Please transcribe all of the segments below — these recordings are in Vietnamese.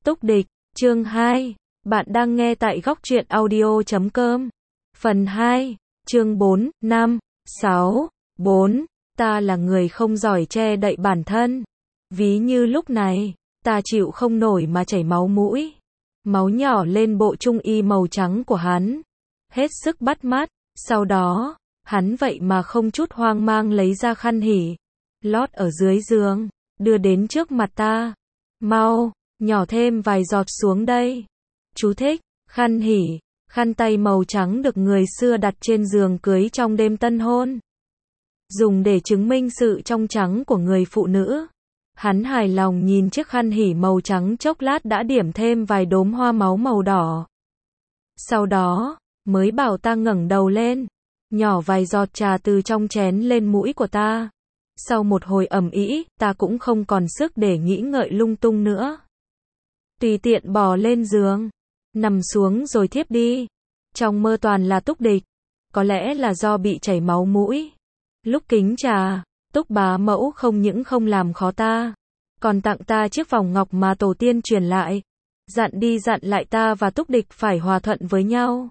Túc địch, chương 2. Bạn đang nghe tại góc truyện audio.com. Phần 2, chương 4, 5, 6, 4. Ta là người không giỏi che đậy bản thân. Ví như lúc này, ta chịu không nổi mà chảy máu mũi. Máu nhỏ lên bộ trung y màu trắng của hắn. Hết sức bắt mắt. Sau đó, hắn vậy mà không chút hoang mang lấy ra khăn hỉ. Lót ở dưới giường, đưa đến trước mặt ta. Mau, nhỏ thêm vài giọt xuống đây. Chú thích, khăn hỉ, khăn tay màu trắng được người xưa đặt trên giường cưới trong đêm tân hôn. Dùng để chứng minh sự trong trắng của người phụ nữ. Hắn hài lòng nhìn chiếc khăn hỉ màu trắng chốc lát đã điểm thêm vài đốm hoa máu màu đỏ. Sau đó, mới bảo ta ngẩng đầu lên, nhỏ vài giọt trà từ trong chén lên mũi của ta. Sau một hồi ầm ĩ, ta cũng không còn sức để nghĩ ngợi lung tung nữa. Tùy tiện bò lên giường, nằm xuống rồi thiếp đi. Trong mơ toàn là Túc địch. Có lẽ là do bị chảy máu mũi. Lúc kính trà, Túc bá mẫu không những không làm khó ta, còn tặng ta chiếc vòng ngọc mà tổ tiên truyền lại. Dặn đi dặn lại ta và Túc địch phải hòa thuận với nhau.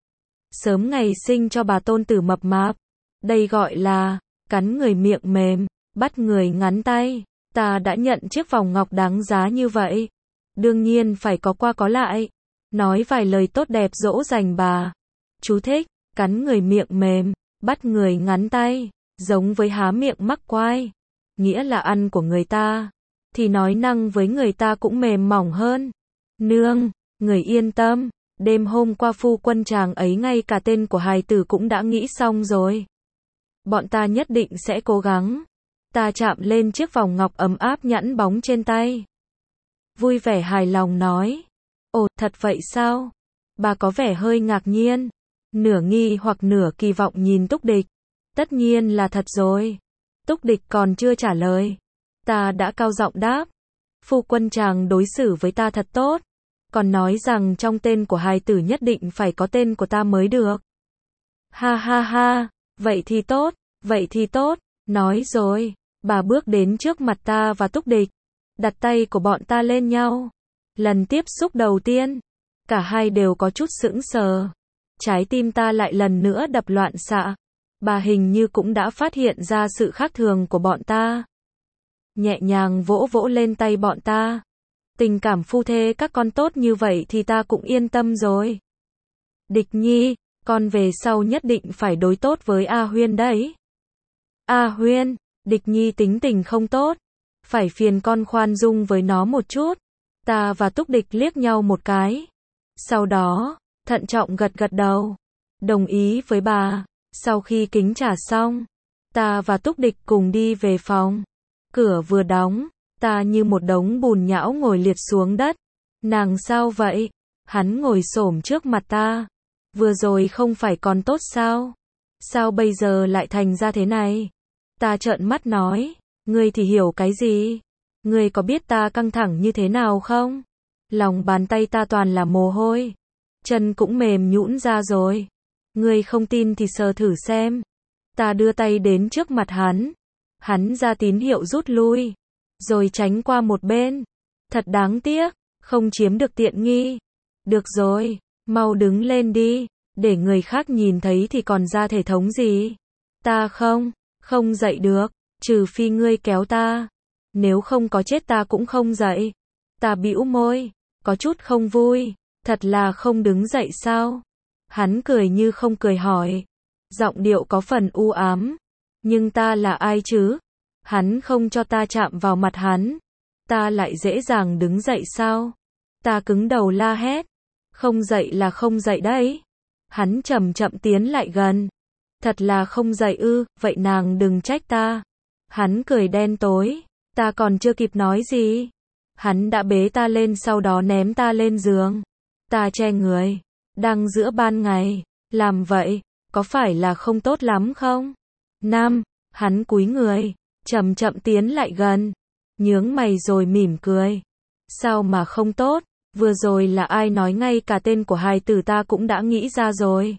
Sớm ngày sinh cho bà tôn tử mập mạp. Đây gọi là cắn người miệng mềm, bắt người ngắn tay. Ta đã nhận chiếc vòng ngọc đáng giá như vậy. Đương nhiên phải có qua có lại. Nói vài lời tốt đẹp dỗ dành bà. Chú thích, cắn người miệng mềm, bắt người ngắn tay, giống với há miệng mắc quai. Nghĩa là ăn của người ta, thì nói năng với người ta cũng mềm mỏng hơn. Nương, người yên tâm, đêm hôm qua phu quân chàng ấy ngay cả tên của hài tử cũng đã nghĩ xong rồi. Bọn ta nhất định sẽ cố gắng. Ta chạm lên chiếc vòng ngọc ấm áp nhẵn bóng trên tay. Vui vẻ hài lòng nói. Ồ, thật vậy sao? Bà có vẻ hơi ngạc nhiên. Nửa nghi hoặc nửa kỳ vọng nhìn Túc địch. Tất nhiên là thật rồi. Túc địch còn chưa trả lời. Ta đã cao giọng đáp. Phu quân chàng đối xử với ta thật tốt. Còn nói rằng trong tên của hài tử nhất định phải có tên của ta mới được. Ha ha ha, vậy thì tốt, vậy thì tốt. Nói rồi, bà bước đến trước mặt ta và Túc địch. Đặt tay của bọn ta lên nhau. Lần tiếp xúc đầu tiên, cả hai đều có chút sững sờ. Trái tim ta lại lần nữa đập loạn xạ. Bà hình như cũng đã phát hiện ra sự khác thường của bọn ta. Nhẹ nhàng vỗ vỗ lên tay bọn ta. Tình cảm phu thê các con tốt như vậy thì ta cũng yên tâm rồi. Địch Nhi, con về sau nhất định phải đối tốt với A Huyên đấy. A Huyên, Địch Nhi tính tình không tốt. Phải phiền con khoan dung với nó một chút. Ta và Túc địch liếc nhau một cái. Sau đó, thận trọng gật gật đầu. Đồng ý với bà. Sau khi kính trà xong, ta và Túc địch cùng đi về phòng. Cửa vừa đóng, ta như một đống bùn nhão ngồi liệt xuống đất. Nàng sao vậy? Hắn ngồi xổm trước mặt ta. Vừa rồi không phải còn tốt sao? Sao bây giờ lại thành ra thế này? Ta trợn mắt nói. Ngươi thì hiểu cái gì? Ngươi có biết ta căng thẳng như thế nào không? Lòng bàn tay ta toàn là mồ hôi. Chân cũng mềm nhũn ra rồi. Ngươi không tin thì sờ thử xem. Ta đưa tay đến trước mặt hắn. Hắn ra tín hiệu rút lui. Rồi tránh qua một bên. Thật đáng tiếc. Không chiếm được tiện nghi. Được rồi. Mau đứng lên đi. Để người khác nhìn thấy thì còn ra thể thống gì. Ta không dậy được. Trừ phi ngươi kéo ta. Nếu không có chết ta cũng không dậy. Ta bĩu môi. Có chút không vui. Thật là không đứng dậy sao? Hắn cười như không cười hỏi. Giọng điệu có phần u ám. Nhưng ta là ai chứ? Hắn không cho ta chạm vào mặt hắn. Ta lại dễ dàng đứng dậy sao? Ta cứng đầu la hét. Không dậy là không dậy đấy. Hắn chậm chậm tiến lại gần. Thật là không dậy ư, vậy nàng đừng trách ta. Hắn cười đen tối. Ta còn chưa kịp nói gì. Hắn đã bế ta lên sau đó ném ta lên giường. Ta che người. Đang giữa ban ngày. Làm vậy, có phải là không tốt lắm không? Nam, hắn cúi người. Chậm chậm tiến lại gần. Nhướng mày rồi mỉm cười. Sao mà không tốt? Vừa rồi là ai nói ngay cả tên của hài tử ta cũng đã nghĩ ra rồi.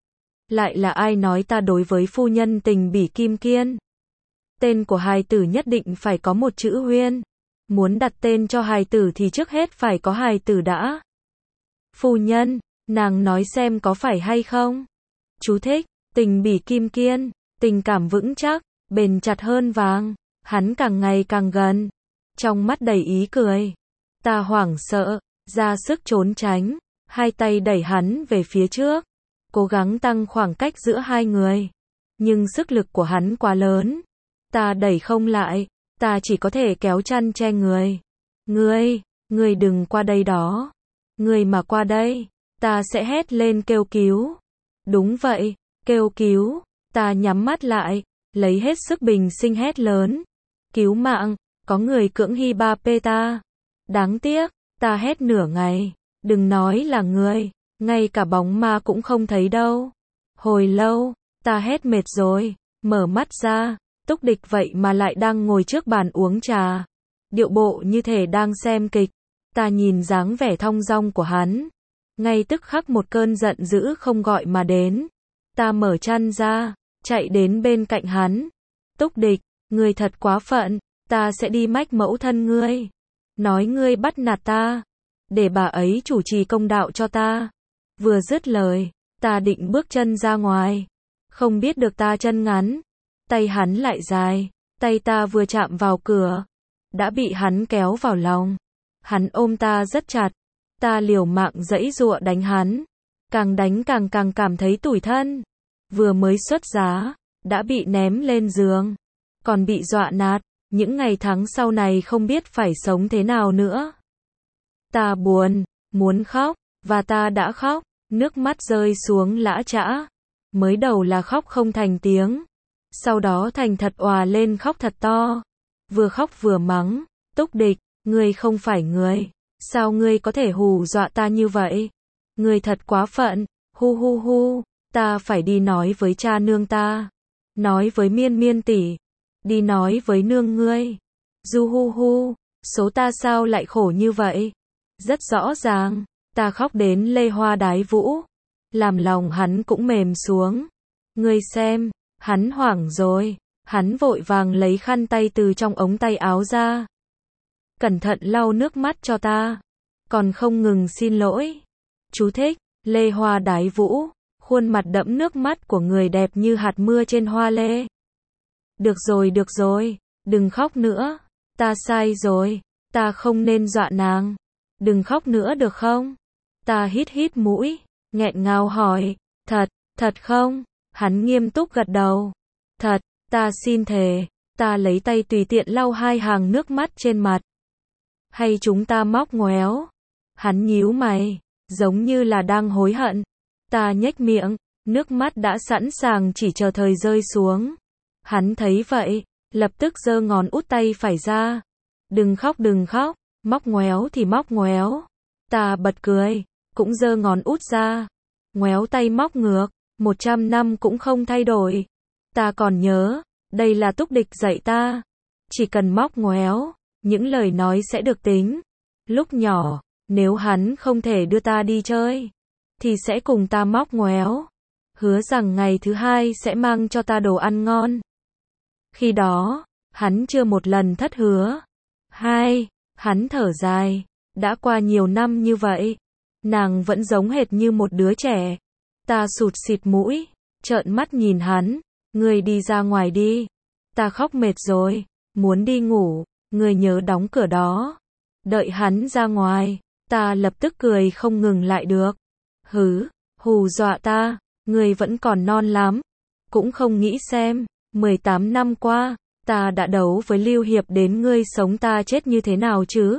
Lại là ai nói ta đối với phu nhân tình bỉ kim kiên? Tên của hài tử nhất định phải có một chữ Huyên. Muốn đặt tên cho hài tử thì trước hết phải có hài tử đã. Phu nhân, nàng nói xem có phải hay không? Chú thích, tình bỉ kim kiên, tình cảm vững chắc, bền chặt hơn vàng. Hắn càng ngày càng gần, trong mắt đầy ý cười. Ta hoảng sợ, ra sức trốn tránh, hai tay đẩy hắn về phía trước, cố gắng tăng khoảng cách giữa hai người. Nhưng sức lực của hắn quá lớn, ta đẩy không lại, ta chỉ có thể kéo chăn che người. Ngươi đừng qua đây đó. Ngươi mà qua đây, ta sẽ hét lên kêu cứu. Đúng vậy, kêu cứu, ta nhắm mắt lại, lấy hết sức bình sinh hét lớn. Cứu mạng, có người cưỡng hiếp ta. Đáng tiếc, ta hét nửa ngày, đừng nói là người, ngay cả bóng ma cũng không thấy đâu. Hồi lâu, ta hét mệt rồi, mở mắt ra, Túc Địch vậy mà lại đang ngồi trước bàn uống trà. Điệu bộ như thể đang xem kịch. Ta nhìn dáng vẻ thong dong của hắn. Ngay tức khắc một cơn giận dữ không gọi mà đến. Ta mở chăn ra, chạy đến bên cạnh hắn. Túc Địch, ngươi thật quá phận, ta sẽ đi mách mẫu thân ngươi. Nói ngươi bắt nạt ta, để bà ấy chủ trì công đạo cho ta. Vừa dứt lời, ta định bước chân ra ngoài. Không biết được ta chân ngắn, tay hắn lại dài, tay ta vừa chạm vào cửa, đã bị hắn kéo vào lòng. Hắn ôm ta rất chặt, ta liều mạng giãy giụa đánh hắn, càng đánh càng cảm thấy tủi thân. Vừa mới xuất giá, đã bị ném lên giường, còn bị dọa nạt, những ngày tháng sau này không biết phải sống thế nào nữa. Ta buồn, muốn khóc, và ta đã khóc, nước mắt rơi xuống lã chã. Mới đầu là khóc không thành tiếng, sau đó thành thật òa lên khóc thật to. Vừa khóc vừa mắng, Túc Địch, ngươi không phải người, sao ngươi có thể hù dọa ta như vậy? Ngươi thật quá phận, hu, ta phải đi nói với cha nương ta, nói với Miên tỷ, đi nói với nương ngươi. Du hu, số ta sao lại khổ như vậy? Rất rõ ràng, ta khóc đến lê hoa đái vũ, làm lòng hắn cũng mềm xuống. Ngươi xem, hắn hoảng rồi, hắn vội vàng lấy khăn tay từ trong ống tay áo ra. Cẩn thận lau nước mắt cho ta, còn không ngừng xin lỗi. Chú thích, lê hoa đái vũ, khuôn mặt đẫm nước mắt của người đẹp như hạt mưa trên hoa lê. Được rồi, đừng khóc nữa, ta sai rồi, ta không nên dọa nàng. Đừng khóc nữa được không? Ta hít mũi, nghẹn ngào hỏi, thật không? Hắn nghiêm túc gật đầu. Thật, ta xin thề. Ta lấy tay tùy tiện lau hai hàng nước mắt trên mặt. Hay chúng ta móc ngoéo? Hắn nhíu mày, giống như là đang hối hận. Ta nhếch miệng, nước mắt đã sẵn sàng chỉ chờ thời rơi xuống. Hắn thấy vậy, lập tức giơ ngón út tay phải ra. Đừng khóc, móc ngoéo thì móc ngoéo. Ta bật cười, cũng giơ ngón út ra. Ngoéo tay móc ngược, 100 năm cũng không thay đổi. Ta còn nhớ, đây là Túc Địch dạy ta. Chỉ cần móc ngoéo, những lời nói sẽ được tính. Lúc nhỏ, nếu hắn không thể đưa ta đi chơi, thì sẽ cùng ta móc ngoéo. Hứa rằng ngày thứ hai sẽ mang cho ta đồ ăn ngon. Khi đó, hắn chưa một lần thất hứa. Hắn thở dài, đã qua nhiều năm như vậy, nàng vẫn giống hệt như một đứa trẻ. Ta sụt sịt mũi, trợn mắt nhìn hắn, ngươi đi ra ngoài đi. Ta khóc mệt rồi, muốn đi ngủ, ngươi nhớ đóng cửa đó. Đợi hắn ra ngoài, ta lập tức cười không ngừng lại được. Hù dọa ta, ngươi vẫn còn non lắm. Cũng không nghĩ xem, 18 năm qua, ta đã đấu với Lưu Hiệp đến ngươi sống ta chết như thế nào chứ?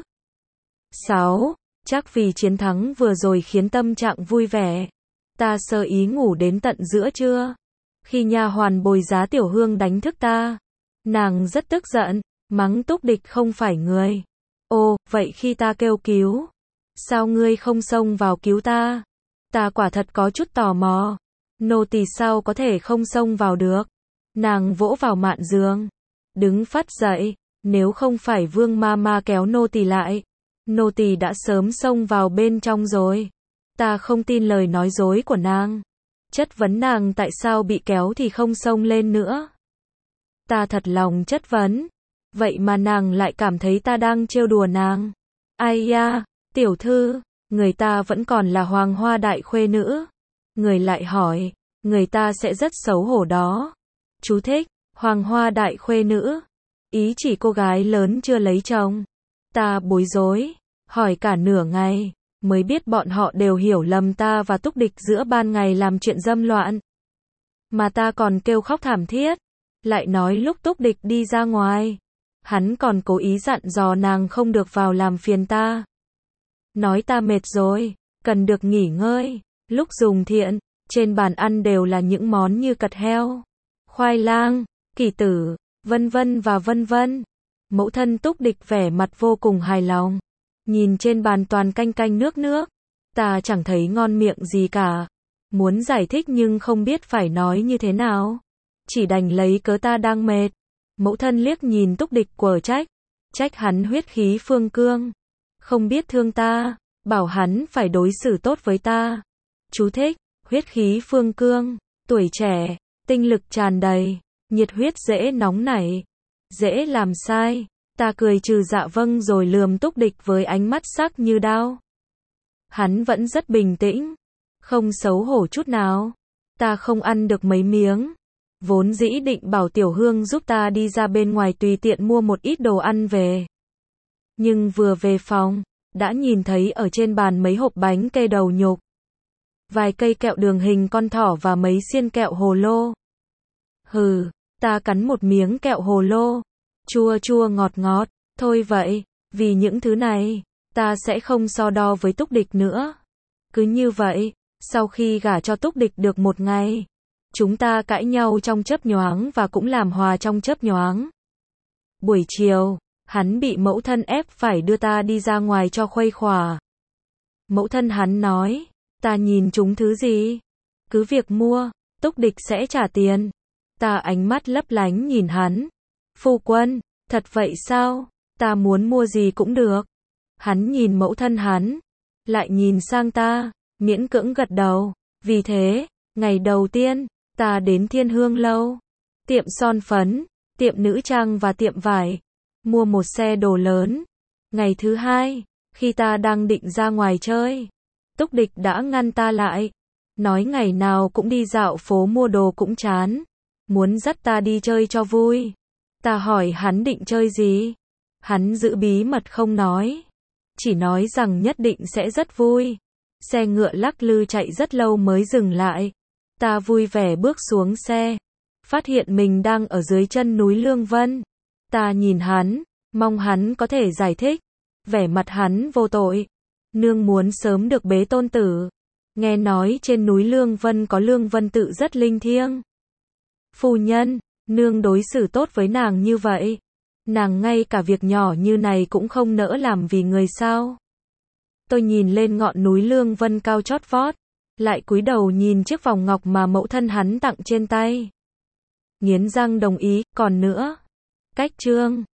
6. Chắc vì chiến thắng vừa rồi khiến tâm trạng vui vẻ. Ta sơ ý ngủ đến tận giữa trưa. Khi nha hoàn Bồi Giá Tiểu Hương đánh thức ta, nàng rất tức giận, mắng Túc Địch không phải người. Ồ, vậy khi ta kêu cứu, sao ngươi không xông vào cứu ta? Ta quả thật có chút tò mò. Nô tỳ sao có thể không xông vào được? Nàng vỗ vào mạn giường, đứng phắt dậy, nếu không phải Vương ma kéo nô tỳ lại, nô tỳ đã sớm xông vào bên trong rồi. Ta không tin lời nói dối của nàng. Chất vấn nàng tại sao bị kéo thì không xông lên nữa. Ta thật lòng chất vấn. vậy mà nàng lại cảm thấy ta đang trêu đùa nàng. Ai da, tiểu thư, người ta vẫn còn là hoàng hoa đại khuê nữ. Người lại hỏi, người ta sẽ rất xấu hổ đó. Chú thích, hoàng hoa đại khuê nữ. Ý chỉ cô gái lớn chưa lấy chồng. Ta bối rối, hỏi cả nửa ngày, mới biết bọn họ đều hiểu lầm ta và Túc Địch giữa ban ngày làm chuyện dâm loạn. Mà ta còn kêu khóc thảm thiết, lại nói lúc Túc Địch đi ra ngoài, hắn còn cố ý dặn dò nàng không được vào làm phiền ta. Nói ta mệt rồi, cần được nghỉ ngơi. Lúc dùng thiện, trên bàn ăn đều là những món như cật heo, khoai lang, kỷ tử, vân vân và vân vân. Mẫu thân Túc Địch vẻ mặt vô cùng hài lòng. Nhìn trên bàn toàn canh canh nước nước, ta chẳng thấy ngon miệng gì cả. Muốn giải thích nhưng không biết phải nói như thế nào. Chỉ đành lấy cớ ta đang mệt. Mẫu thân liếc nhìn Túc Địch quở trách. Trách hắn huyết khí phương cương. Không biết thương ta, bảo hắn phải đối xử tốt với ta. Chú thích, huyết khí phương cương, tuổi trẻ, tinh lực tràn đầy, nhiệt huyết dễ nóng nảy, dễ làm sai. Ta cười trừ dạ vâng rồi lườm Túc Địch với ánh mắt sắc như đao. Hắn vẫn rất bình tĩnh, không xấu hổ chút nào. Ta không ăn được mấy miếng. Vốn dĩ định bảo Tiểu Hương giúp ta đi ra bên ngoài tùy tiện mua một ít đồ ăn về. Nhưng vừa về phòng, đã nhìn thấy ở trên bàn mấy hộp bánh cây đầu nhục, vài cây kẹo đường hình con thỏ và mấy xiên kẹo hồ lô. Hừ, ta cắn một miếng kẹo hồ lô, chua chua ngọt ngọt, thôi vậy, vì những thứ này, ta sẽ không so đo với Túc Địch nữa. Cứ như vậy, sau khi gả cho Túc Địch được một ngày, chúng ta cãi nhau trong chớp nhoáng và cũng làm hòa trong chớp nhoáng. Buổi chiều, hắn bị mẫu thân ép phải đưa ta đi ra ngoài cho khuây khỏa. Mẫu thân hắn nói, ta nhìn chúng thứ gì, cứ việc mua, Túc Địch sẽ trả tiền. Ta ánh mắt lấp lánh nhìn hắn. Phu quân, thật vậy sao? Ta muốn mua gì cũng được. Hắn nhìn mẫu thân hắn, lại nhìn sang ta, miễn cưỡng gật đầu. Vì thế, ngày đầu tiên, ta đến Thiên Hương Lâu, tiệm son phấn, tiệm nữ trang và tiệm vải, mua một xe đồ lớn. Ngày thứ hai, khi ta đang định ra ngoài chơi, Túc Địch đã ngăn ta lại, nói ngày nào cũng đi dạo phố mua đồ cũng chán, muốn dắt ta đi chơi cho vui. Ta hỏi hắn định chơi gì? Hắn giữ bí mật không nói, chỉ nói rằng nhất định sẽ rất vui. Xe ngựa lắc lư chạy rất lâu mới dừng lại. Ta vui vẻ bước xuống xe, phát hiện mình đang ở dưới chân núi Lương Vân. Ta nhìn hắn, mong hắn có thể giải thích. Vẻ mặt hắn vô tội. Nương muốn sớm được bế tôn tử. Nghe nói trên núi Lương Vân có Lương Vân tự rất linh thiêng. Phu nhân, nương đối xử tốt với nàng như vậy. Nàng ngay cả việc nhỏ như này cũng không nỡ làm vì người sao? Tôi nhìn lên ngọn núi Lương Vân cao chót vót, lại cúi đầu nhìn chiếc vòng ngọc mà mẫu thân hắn tặng trên tay. Nghiến răng đồng ý, còn nữa. Cách chương